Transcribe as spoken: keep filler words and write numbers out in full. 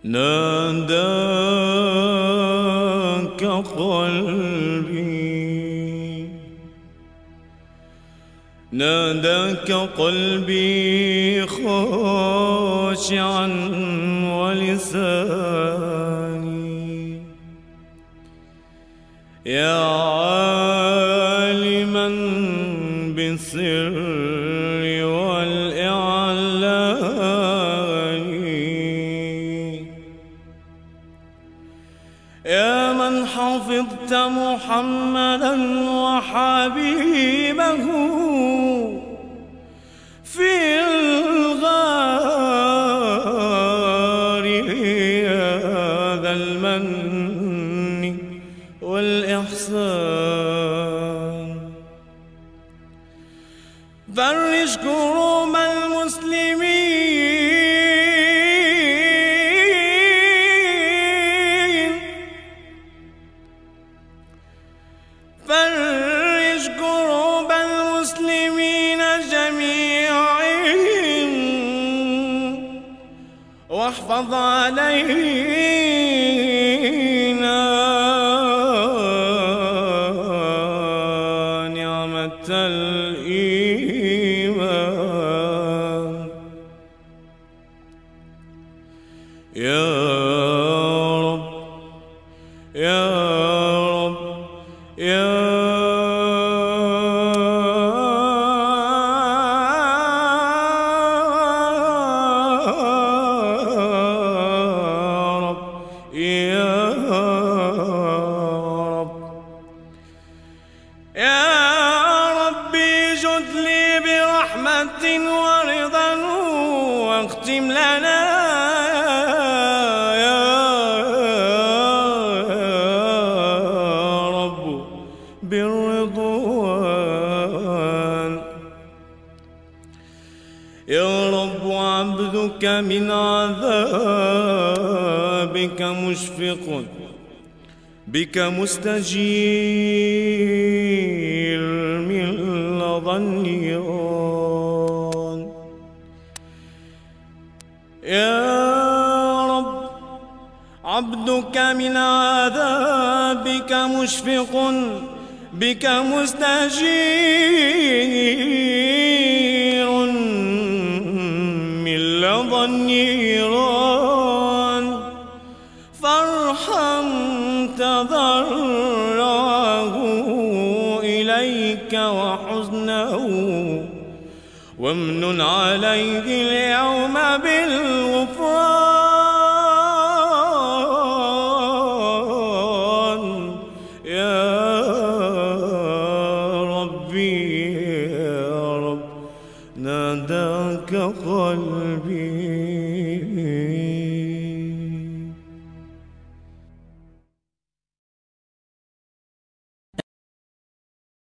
ناداك قلبي ناداك قلبي خاشعا ولساني يا عالما بالسر والإعلان يا من حفظت محمدا وحبيبه في الغار يا ذا المن والإحسان فرج كروب المسلمين فرج كروب المسلمين جميعهم واحفظ علينا نعمة الإيمان يا رب يا رب يا ورضا واختم لنا يا رب بالرضوان يا رب عبدك من عذابك مشفق بك مستجير من لظى النيران يا رب عبدك من عذابك مشفق بك مستجير من لظى النيران فارحم تضرعه إليك وحزنه وامنن عليه اليوم بالغفران يا ربي يا رب ناداك قلبي